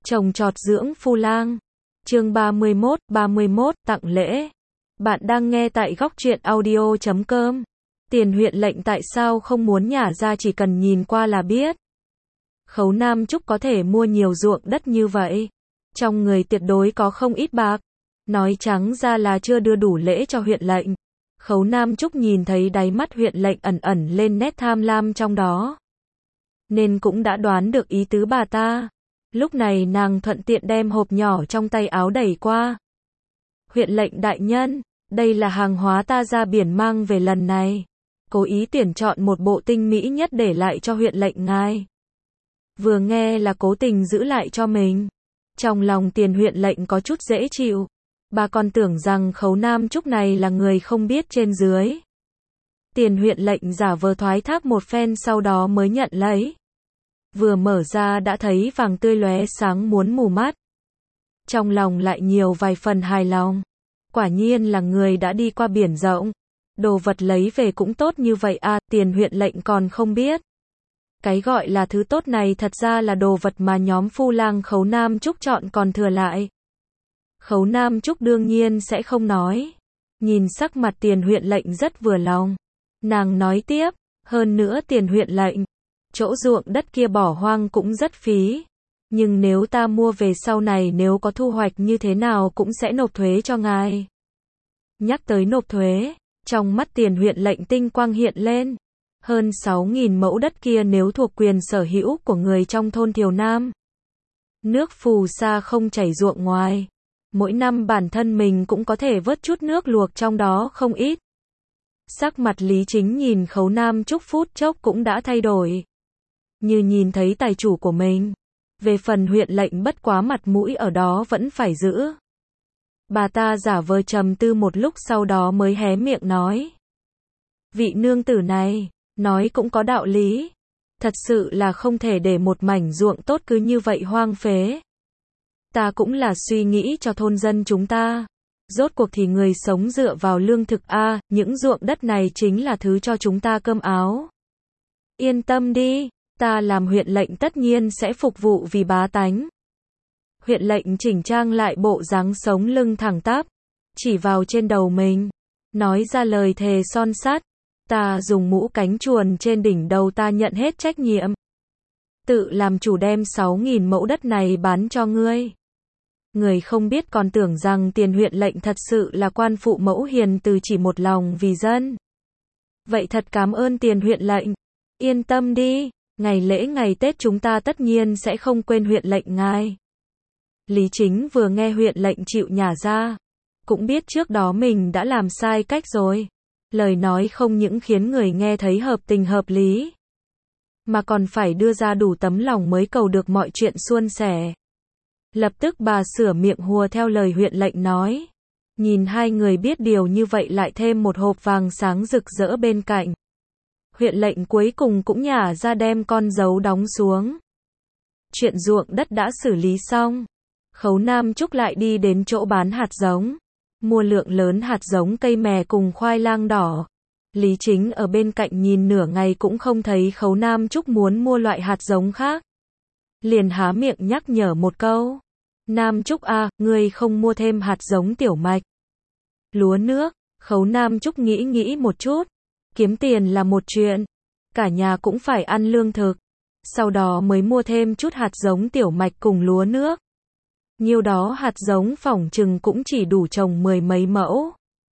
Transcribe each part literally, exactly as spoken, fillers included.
Trồng trọt dưỡng phu lang. Chương ba mươi mốt, ba mươi mốt, tặng lễ. Bạn đang nghe tại góc truyện audio chấm com. Tiền huyện lệnh tại sao không muốn nhả ra, chỉ cần nhìn qua là biết. Khấu Nam Trúc có thể mua nhiều ruộng đất như vậy. Trong người tuyệt đối có không ít bạc. Nói trắng ra là chưa đưa đủ lễ cho huyện lệnh. Khấu Nam Trúc nhìn thấy đáy mắt huyện lệnh ẩn ẩn lên nét tham lam trong đó, nên cũng đã đoán được ý tứ bà ta. Lúc này nàng thuận tiện đem hộp nhỏ trong tay áo đẩy qua. Huyện lệnh đại nhân, đây là hàng hóa ta ra biển mang về lần này. Cố ý tuyển chọn một bộ tinh mỹ nhất để lại cho huyện lệnh ngài. Vừa nghe là cố tình giữ lại cho mình. Trong lòng Tiền huyện lệnh có chút dễ chịu. Bà còn tưởng rằng Khấu Nam Trúc này là người không biết trên dưới. Tiền huyện lệnh giả vờ thoái thác một phen sau đó mới nhận lấy. Vừa mở ra đã thấy vàng tươi lóe sáng muốn mù mắt. Trong lòng lại nhiều vài phần hài lòng. Quả nhiên là người đã đi qua biển rộng. Đồ vật lấy về cũng tốt như vậy à, Tiền huyện lệnh còn không biết. Cái gọi là thứ tốt này thật ra là đồ vật mà nhóm phu lang Khấu Nam Trúc chọn còn thừa lại. Khấu Nam Trúc đương nhiên sẽ không nói. Nhìn sắc mặt Tiền huyện lệnh rất vừa lòng. Nàng nói tiếp, hơn nữa Tiền huyện lệnh, chỗ ruộng đất kia bỏ hoang cũng rất phí. Nhưng nếu ta mua về sau này nếu có thu hoạch như thế nào cũng sẽ nộp thuế cho ngài. Nhắc tới nộp thuế, trong mắt Tiền huyện lệnh tinh quang hiện lên. Hơn sáu nghìn mẫu đất kia nếu thuộc quyền sở hữu của người trong thôn Thiều Nam. Nước phù sa không chảy ruộng ngoài. Mỗi năm bản thân mình cũng có thể vớt chút nước luộc trong đó không ít. Sắc mặt Lý Chính nhìn Khấu Nam Trúc phút chốc cũng đã thay đổi. Như nhìn thấy tài chủ của mình. Về phần huyện lệnh bất quá mặt mũi ở đó vẫn phải giữ. Bà ta giả vờ trầm tư một lúc sau đó mới hé miệng nói. Vị nương tử này, nói cũng có đạo lý. Thật sự là không thể để một mảnh ruộng tốt cứ như vậy hoang phế. Ta cũng là suy nghĩ cho thôn dân chúng ta. Rốt cuộc thì người sống dựa vào lương thực a, những ruộng đất này chính là thứ cho chúng ta cơm áo. Yên tâm đi, ta làm huyện lệnh tất nhiên sẽ phục vụ vì bá tánh. Huyện lệnh chỉnh trang lại bộ dáng sống lưng thẳng tắp, chỉ vào trên đầu mình, nói ra lời thề son sắt. Ta dùng mũ cánh chuồn trên đỉnh đầu ta nhận hết trách nhiệm. Tự làm chủ đem sáu nghìn mẫu đất này bán cho ngươi. Người không biết còn tưởng rằng Tiền huyện lệnh thật sự là quan phụ mẫu hiền từ chỉ một lòng vì dân. Vậy thật cảm ơn Tiền huyện lệnh. Yên tâm đi, ngày lễ ngày Tết chúng ta tất nhiên sẽ không quên huyện lệnh ngài. Lý Chính vừa nghe huyện lệnh chịu nhả ra, cũng biết trước đó mình đã làm sai cách rồi. Lời nói không những khiến người nghe thấy hợp tình hợp lý, mà còn phải đưa ra đủ tấm lòng mới cầu được mọi chuyện suôn sẻ. Lập tức bà sửa miệng hùa theo lời huyện lệnh nói. Nhìn hai người biết điều như vậy lại thêm một hộp vàng sáng rực rỡ bên cạnh. Huyện lệnh cuối cùng cũng nhả ra đem con dấu đóng xuống. Chuyện ruộng đất đã xử lý xong. Khấu Nam Trúc lại đi đến chỗ bán hạt giống. Mua lượng lớn hạt giống cây mè cùng khoai lang đỏ. Lý Chính ở bên cạnh nhìn nửa ngày cũng không thấy Khấu Nam Trúc muốn mua loại hạt giống khác. Liền há miệng nhắc nhở một câu. Nam Trúc a, ngươi không mua thêm hạt giống tiểu mạch, lúa nước. Khấu Nam Trúc nghĩ nghĩ một chút. Kiếm tiền là một chuyện. Cả nhà cũng phải ăn lương thực. Sau đó mới mua thêm chút hạt giống tiểu mạch cùng lúa nước. Nhiêu đó hạt giống phỏng chừng cũng chỉ đủ trồng mười mấy mẫu.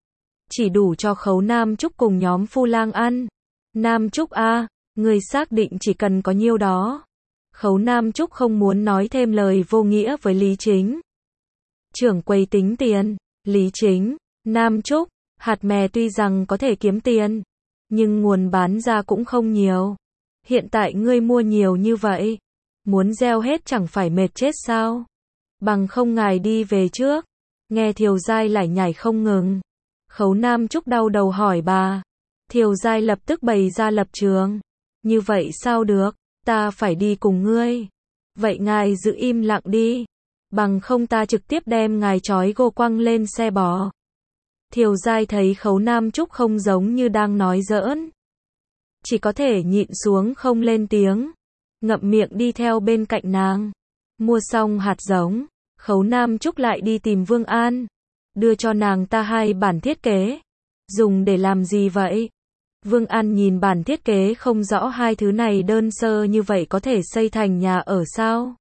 Chỉ đủ cho Khấu Nam Trúc cùng nhóm phu lang ăn. Nam Trúc a, người xác định chỉ cần có nhiêu đó. Khấu Nam Trúc không muốn nói thêm lời vô nghĩa với Lý Chính. Trưởng quầy tính tiền. Lý Chính, Nam Trúc, hạt mè tuy rằng có thể kiếm tiền, nhưng nguồn bán ra cũng không nhiều. Hiện tại ngươi mua nhiều như vậy, muốn gieo hết chẳng phải mệt chết sao? Bằng không ngài đi về trước. Nghe Thiều Giai lải nhải không ngừng. Khấu Nam Trúc đau đầu hỏi bà. Thiều Giai lập tức bày ra lập trường. Như vậy sao được, ta phải đi cùng ngươi. Vậy ngài giữ im lặng đi. Bằng không ta trực tiếp đem ngài trói gô quăng lên xe bò. Thiều Giai thấy Khấu Nam Trúc không giống như đang nói giỡn. Chỉ có thể nhịn xuống không lên tiếng. Ngậm miệng đi theo bên cạnh nàng. Mua xong hạt giống, Khấu Nam Trúc lại đi tìm Vương An, đưa cho nàng ta hai bản thiết kế. Dùng để làm gì vậy? Vương An nhìn bản thiết kế không rõ, hai thứ này đơn sơ như vậy có thể xây thành nhà ở sao?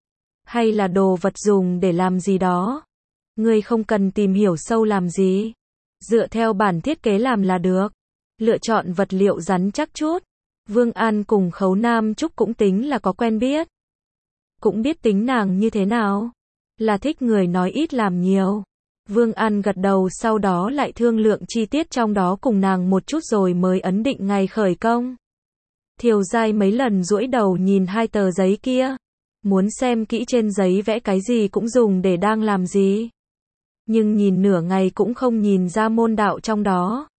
Hay là đồ vật dùng để làm gì đó? Ngươi không cần tìm hiểu sâu làm gì. Dựa theo bản thiết kế làm là được. Lựa chọn vật liệu rắn chắc chút. Vương An cùng Khấu Nam Trúc cũng tính là có quen biết. Cũng biết tính nàng như thế nào. Là thích người nói ít làm nhiều. Vương An gật đầu, sau đó lại thương lượng chi tiết trong đó cùng nàng một chút rồi mới ấn định ngày khởi công. Thiều Giai mấy lần duỗi đầu nhìn hai tờ giấy kia. Muốn xem kỹ trên giấy vẽ cái gì cũng dùng để đang làm gì. Nhưng nhìn nửa ngày cũng không nhìn ra môn đạo trong đó.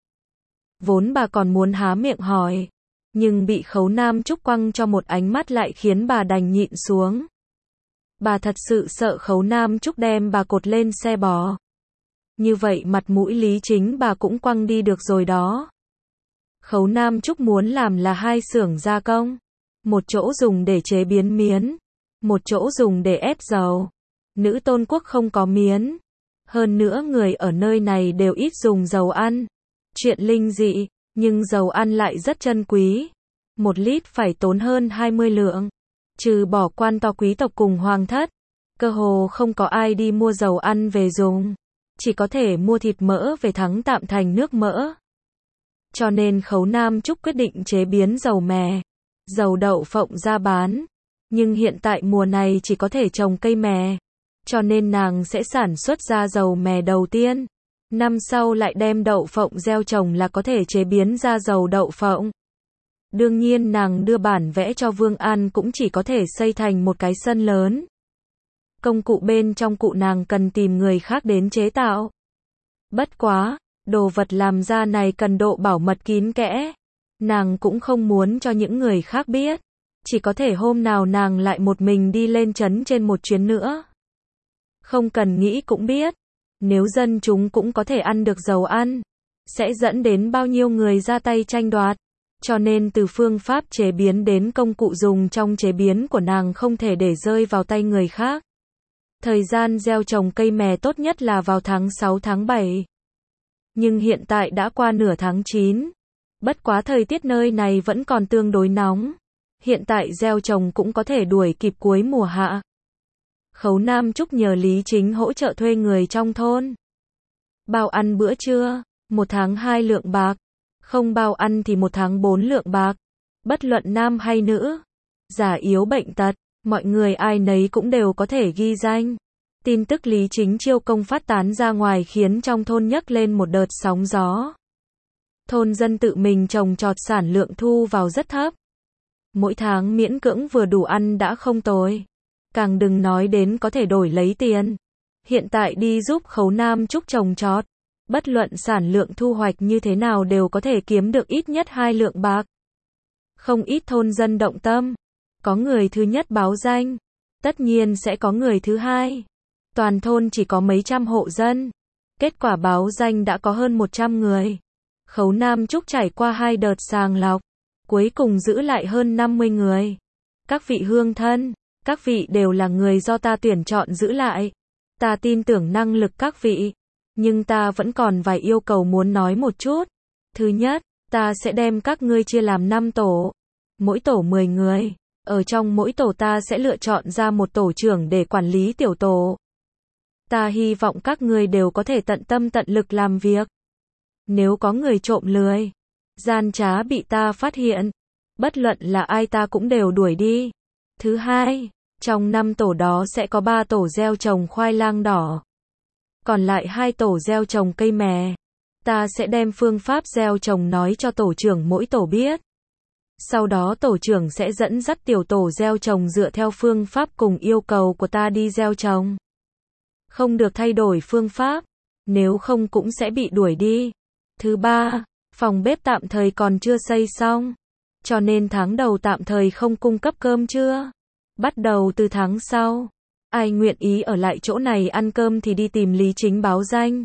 Vốn bà còn muốn há miệng hỏi. Nhưng bị Khấu Nam Trúc quăng cho một ánh mắt lại khiến bà đành nhịn xuống. Bà thật sự sợ Khấu Nam Trúc đem bà cột lên xe bò. Như vậy mặt mũi Lý Chính bà cũng quăng đi được rồi đó. Khấu Nam Trúc muốn làm là hai xưởng gia công. Một chỗ dùng để chế biến miến. Một chỗ dùng để ép dầu. Nữ Tôn Quốc không có miến. Hơn nữa người ở nơi này đều ít dùng dầu ăn. Chuyện linh dị, nhưng dầu ăn lại rất chân quý. Một lít phải tốn hơn hai mươi lượng. Trừ bỏ quan to quý tộc cùng hoàng thất, cơ hồ không có ai đi mua dầu ăn về dùng. Chỉ có thể mua thịt mỡ về thắng tạm thành nước mỡ. Cho nên Khấu Nam Trúc quyết định chế biến dầu mè, dầu đậu phộng ra bán. Nhưng hiện tại mùa này chỉ có thể trồng cây mè. Cho nên nàng sẽ sản xuất ra dầu mè đầu tiên. Năm sau lại đem đậu phộng gieo trồng là có thể chế biến ra dầu đậu phộng. Đương nhiên nàng đưa bản vẽ cho Vương An cũng chỉ có thể xây thành một cái sân lớn. Công cụ bên trong cụ nàng cần tìm người khác đến chế tạo. Bất quá, đồ vật làm ra này cần độ bảo mật kín kẽ. Nàng cũng không muốn cho những người khác biết. Chỉ có thể hôm nào nàng lại một mình đi lên trấn trên một chuyến nữa. Không cần nghĩ cũng biết. Nếu dân chúng cũng có thể ăn được dầu ăn, sẽ dẫn đến bao nhiêu người ra tay tranh đoạt. Cho nên từ phương pháp chế biến đến công cụ dùng trong chế biến của nàng không thể để rơi vào tay người khác. Thời gian gieo trồng cây mè tốt nhất là vào tháng sáu tháng bảy. Nhưng hiện tại đã qua nửa tháng chín. Bất quá thời tiết nơi này vẫn còn tương đối nóng. Hiện tại gieo trồng cũng có thể đuổi kịp cuối mùa hạ. Khấu Nam Trúc nhờ Lý Chính hỗ trợ thuê người trong thôn. Bao ăn bữa trưa, một tháng hai lượng bạc. Không bao ăn thì một tháng bốn lượng bạc. Bất luận nam hay nữ, già yếu bệnh tật, mọi người ai nấy cũng đều có thể ghi danh. Tin tức Lý Chính chiêu công phát tán ra ngoài khiến trong thôn nhấc lên một đợt sóng gió. Thôn dân tự mình trồng trọt sản lượng thu vào rất thấp. Mỗi tháng miễn cưỡng vừa đủ ăn đã không tồi. Càng đừng nói đến có thể đổi lấy tiền. Hiện tại đi giúp Khấu Nam Trúc trồng trọt. Bất luận sản lượng thu hoạch như thế nào đều có thể kiếm được ít nhất hai lượng bạc. Không ít thôn dân động tâm. Có người thứ nhất báo danh. Tất nhiên sẽ có người thứ hai. Toàn thôn chỉ có mấy trăm hộ dân. Kết quả báo danh đã có hơn một trăm người. Khấu Nam Trúc trải qua hai đợt sàng lọc. Cuối cùng giữ lại hơn năm mươi người. Các vị hương thân, các vị đều là người do ta tuyển chọn giữ lại. Ta tin tưởng năng lực các vị. Nhưng ta vẫn còn vài yêu cầu muốn nói một chút. Thứ nhất, ta sẽ đem các ngươi chia làm năm tổ. Mỗi tổ mười người. Ở trong mỗi tổ ta sẽ lựa chọn ra một tổ trưởng để quản lý tiểu tổ. Ta hy vọng các ngươi đều có thể tận tâm tận lực làm việc. Nếu có người trộm lười, gian trá bị ta phát hiện, bất luận là ai ta cũng đều đuổi đi. Thứ hai, trong năm tổ đó sẽ có ba tổ gieo trồng khoai lang đỏ. Còn lại hai tổ gieo trồng cây mè. Ta sẽ đem phương pháp gieo trồng nói cho tổ trưởng mỗi tổ biết. Sau đó tổ trưởng sẽ dẫn dắt tiểu tổ gieo trồng dựa theo phương pháp cùng yêu cầu của ta đi gieo trồng. Không được thay đổi phương pháp, nếu không cũng sẽ bị đuổi đi. Thứ ba, phòng bếp tạm thời còn chưa xây xong, cho nên tháng đầu tạm thời không cung cấp cơm trưa. Bắt đầu từ tháng sau, ai nguyện ý ở lại chỗ này ăn cơm thì đi tìm Lý Chính báo danh.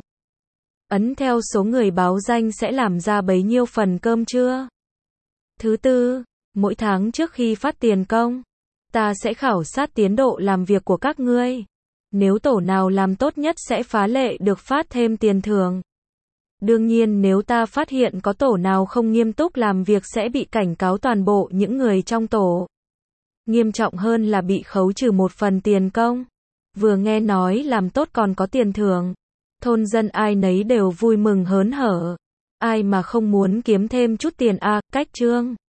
Ấn theo số người báo danh sẽ làm ra bấy nhiêu phần cơm trưa. Thứ tư, mỗi tháng trước khi phát tiền công, Ta sẽ khảo sát tiến độ làm việc của các ngươi. Nếu tổ nào làm tốt nhất sẽ phá lệ được phát thêm tiền thưởng. Đương nhiên nếu ta phát hiện có tổ nào không nghiêm túc làm việc sẽ bị cảnh cáo toàn bộ những người trong tổ. Nghiêm trọng hơn là bị khấu trừ một phần tiền công. Vừa nghe nói làm tốt còn có tiền thưởng. Thôn dân ai nấy đều vui mừng hớn hở. Ai mà không muốn kiếm thêm chút tiền a, cách trương.